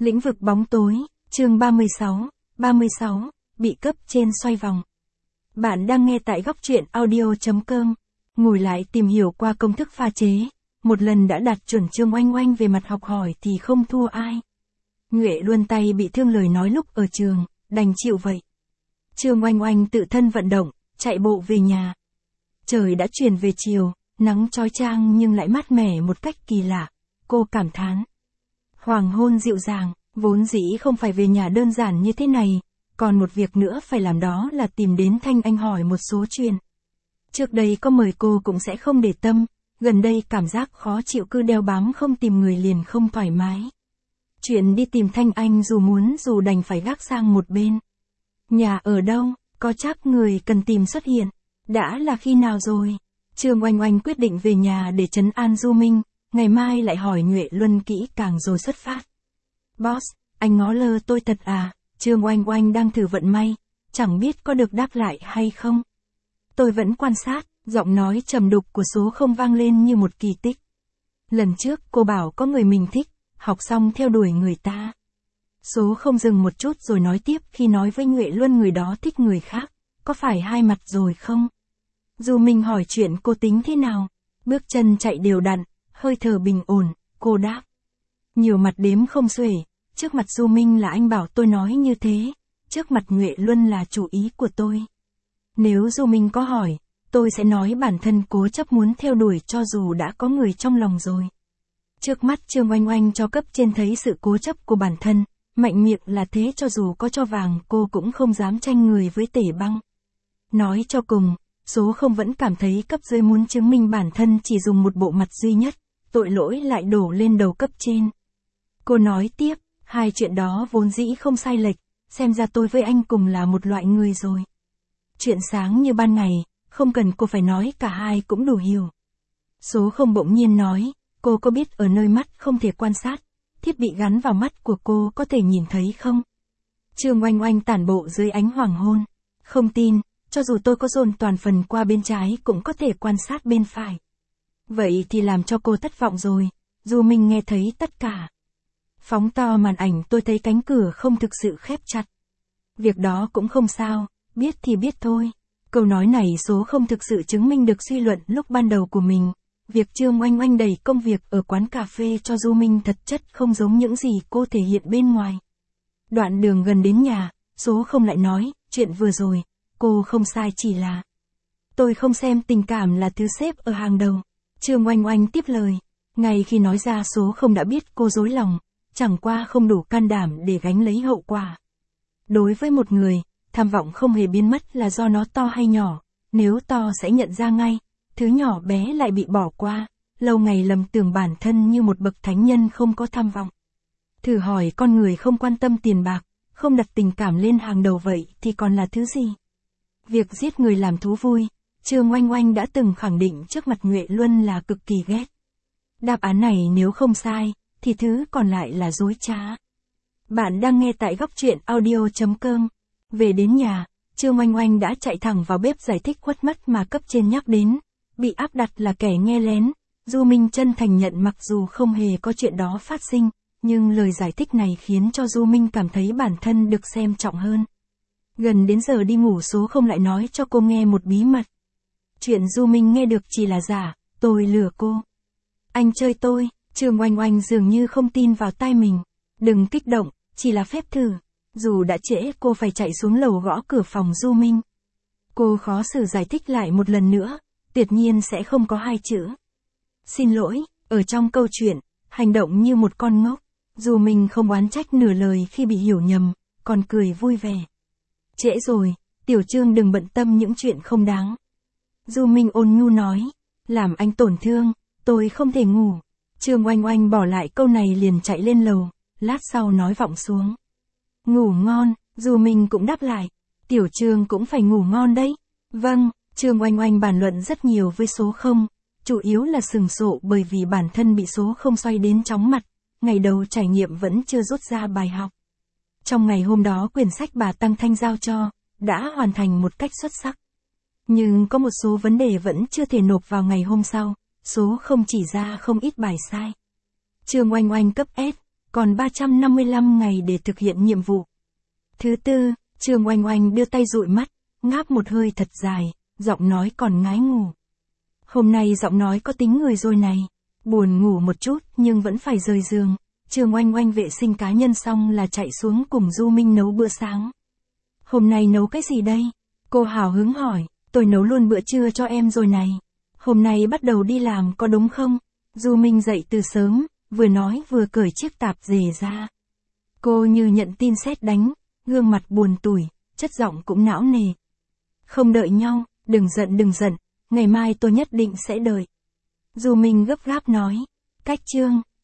Lĩnh vực bóng tối, chương 36, bị cấp trên xoay vòng. Bạn đang nghe tại góc truyện audio.com. Ngồi lại tìm hiểu qua công thức pha chế. Một lần đã đạt chuẩn Trương Oanh Oanh về mặt học hỏi thì không thua ai. Nhuệ Luân tay bị thương lời nói lúc ở trường, đành chịu vậy. Trương Oanh Oanh tự thân vận động, chạy bộ về nhà. Trời đã chuyển về chiều, nắng chói chang nhưng lại mát mẻ một cách kỳ lạ. Cô cảm thán. Hoàng hôn dịu dàng, vốn dĩ không phải về nhà đơn giản như thế này, còn một việc nữa phải làm đó là tìm đến Thanh Anh hỏi một số chuyện. Trước đây có mời cô cũng sẽ không để tâm, gần đây cảm giác khó chịu cứ đeo bám không tìm người liền không thoải mái. Chuyện đi tìm Thanh Anh dù muốn dù đành phải gác sang một bên. Nhà ở đâu, có chắc người cần tìm xuất hiện, đã là khi nào rồi? Trương Oanh Oanh quyết định về nhà để trấn an Du Minh, ngày mai lại hỏi Nhuệ Luân kỹ càng rồi xuất phát. Boss, anh ngó lơ tôi thật à? Trương Oanh Oanh đang thử vận may, chẳng biết có được đáp lại hay không. Tôi vẫn quan sát, giọng nói trầm đục của số không vang lên như một kỳ tích. Lần trước cô bảo có người mình thích, học xong theo đuổi người ta. Số không dừng một chút rồi nói tiếp khi nói với Nhuệ Luân người đó thích người khác, có phải hai mặt rồi không? Du Minh hỏi chuyện cô tính thế nào, bước chân chạy đều đặn, hơi thở bình ổn, cô đáp. Nhiều mặt đếm không xuể, trước mặt Du Minh là anh bảo tôi nói như thế, trước mặt Nhuệ Luân là chủ ý của tôi. Nếu Du Minh có hỏi, tôi sẽ nói bản thân cố chấp muốn theo đuổi cho dù đã có người trong lòng rồi. Trước mắt Trương Oanh Oanh cho cấp trên thấy sự cố chấp của bản thân, mạnh miệng là thế cho dù có cho vàng cô cũng không dám tranh người với Tể Băng. Nói cho cùng, số không vẫn cảm thấy cấp dưới muốn chứng minh bản thân chỉ dùng một bộ mặt duy nhất, tội lỗi lại đổ lên đầu cấp trên. Cô nói tiếp, hai chuyện đó vốn dĩ không sai lệch, xem ra tôi với anh cùng là một loại người rồi. Chuyện sáng như ban ngày, không cần cô phải nói cả hai cũng đủ hiểu. Số không bỗng nhiên nói, cô có biết ở nơi mắt không thể quan sát, thiết bị gắn vào mắt của cô có thể nhìn thấy không? Trương Oanh Oanh tản bộ dưới ánh hoàng hôn. Không tin, cho dù tôi có dồn toàn phần qua bên trái cũng có thể quan sát bên phải. Vậy thì làm cho cô thất vọng rồi, dù mình nghe thấy tất cả. Phóng to màn ảnh tôi thấy cánh cửa không thực sự khép chặt. Việc đó cũng không sao, biết thì biết thôi. Câu nói này số không thực sự chứng minh được suy luận lúc ban đầu của mình. Việc Trương Oanh Oanh đẩy công việc ở quán cà phê cho Du Minh thật chất không giống những gì cô thể hiện bên ngoài. Đoạn đường gần đến nhà, số không lại nói, chuyện vừa rồi, cô không sai chỉ là tôi không xem tình cảm là thứ xếp ở hàng đầu. Trương Oanh Oanh tiếp lời, ngay khi nói ra số không đã biết cô dối lòng, chẳng qua không đủ can đảm để gánh lấy hậu quả. Đối với một người, tham vọng không hề biến mất là do nó to hay nhỏ, nếu to sẽ nhận ra ngay, thứ nhỏ bé lại bị bỏ qua, lâu ngày lầm tưởng bản thân như một bậc thánh nhân không có tham vọng. Thử hỏi con người không quan tâm tiền bạc, không đặt tình cảm lên hàng đầu vậy thì còn là thứ gì? Việc giết người làm thú vui, Trương Oanh Oanh đã từng khẳng định trước mặt Nhuệ Luân là cực kỳ ghét. Đáp án này nếu không sai, thì thứ còn lại là dối trá. Bạn đang nghe tại góc truyện audio.com. Về đến nhà, Trương Oanh Oanh đã chạy thẳng vào bếp giải thích khuất mắt mà cấp trên nhắc đến. Bị áp đặt là kẻ nghe lén. Du Minh chân thành nhận mặc dù không hề có chuyện đó phát sinh, nhưng lời giải thích này khiến cho Du Minh cảm thấy bản thân được xem trọng hơn. Gần đến giờ đi ngủ số không lại nói cho cô nghe một bí mật. Chuyện Du Minh nghe được chỉ là giả, tôi lừa cô. Anh chơi tôi, Trương Oanh Oanh dường như không tin vào tai mình. Đừng kích động, chỉ là phép thử. Dù đã trễ cô phải chạy xuống lầu gõ cửa phòng Du Minh. Cô khó xử giải thích lại một lần nữa, tuyệt nhiên sẽ không có hai chữ. Xin lỗi, ở trong câu chuyện, hành động như một con ngốc. Du Minh không oán trách nửa lời khi bị hiểu nhầm, còn cười vui vẻ. Trễ rồi, Tiểu Trương đừng bận tâm những chuyện không đáng. Du Minh ôn nhu nói, làm anh tổn thương, tôi không thể ngủ. Trương Oanh Oanh bỏ lại câu này liền chạy lên lầu, lát sau nói vọng xuống. Ngủ ngon, Du Minh cũng đáp lại, Tiểu Trương cũng phải ngủ ngon đấy. Vâng, Trương Oanh Oanh bàn luận rất nhiều với số không, chủ yếu là sừng sộ bởi vì bản thân bị số không xoay đến chóng mặt, ngày đầu trải nghiệm vẫn chưa rút ra bài học. Trong ngày hôm đó quyển sách bà Tăng Thanh giao cho, đã hoàn thành một cách xuất sắc. Nhưng có một số vấn đề vẫn chưa thể nộp vào ngày hôm sau, số không chỉ ra không ít bài sai. Trương Oanh Oanh cấp S, còn 355 ngày để thực hiện nhiệm vụ. Thứ tư, Trương Oanh Oanh đưa tay dụi mắt, ngáp một hơi thật dài, giọng nói còn ngái ngủ. Hôm nay giọng nói có tính người rồi này. Buồn ngủ một chút nhưng vẫn phải rời giường. Trương Oanh Oanh vệ sinh cá nhân xong là chạy xuống cùng Du Minh nấu bữa sáng. Hôm nay nấu cái gì đây? Cô hào hứng hỏi. Tôi nấu luôn bữa trưa cho em rồi này. Hôm nay bắt đầu đi làm có đúng không? Du Minh dậy từ sớm, vừa nói vừa cởi chiếc tạp dề ra. Cô như nhận tin sét đánh, gương mặt buồn tủi, chất giọng cũng não nề. Không đợi nhau, đừng giận, ngày mai tôi nhất định sẽ đợi. Du Minh gấp gáp nói. Cách Trương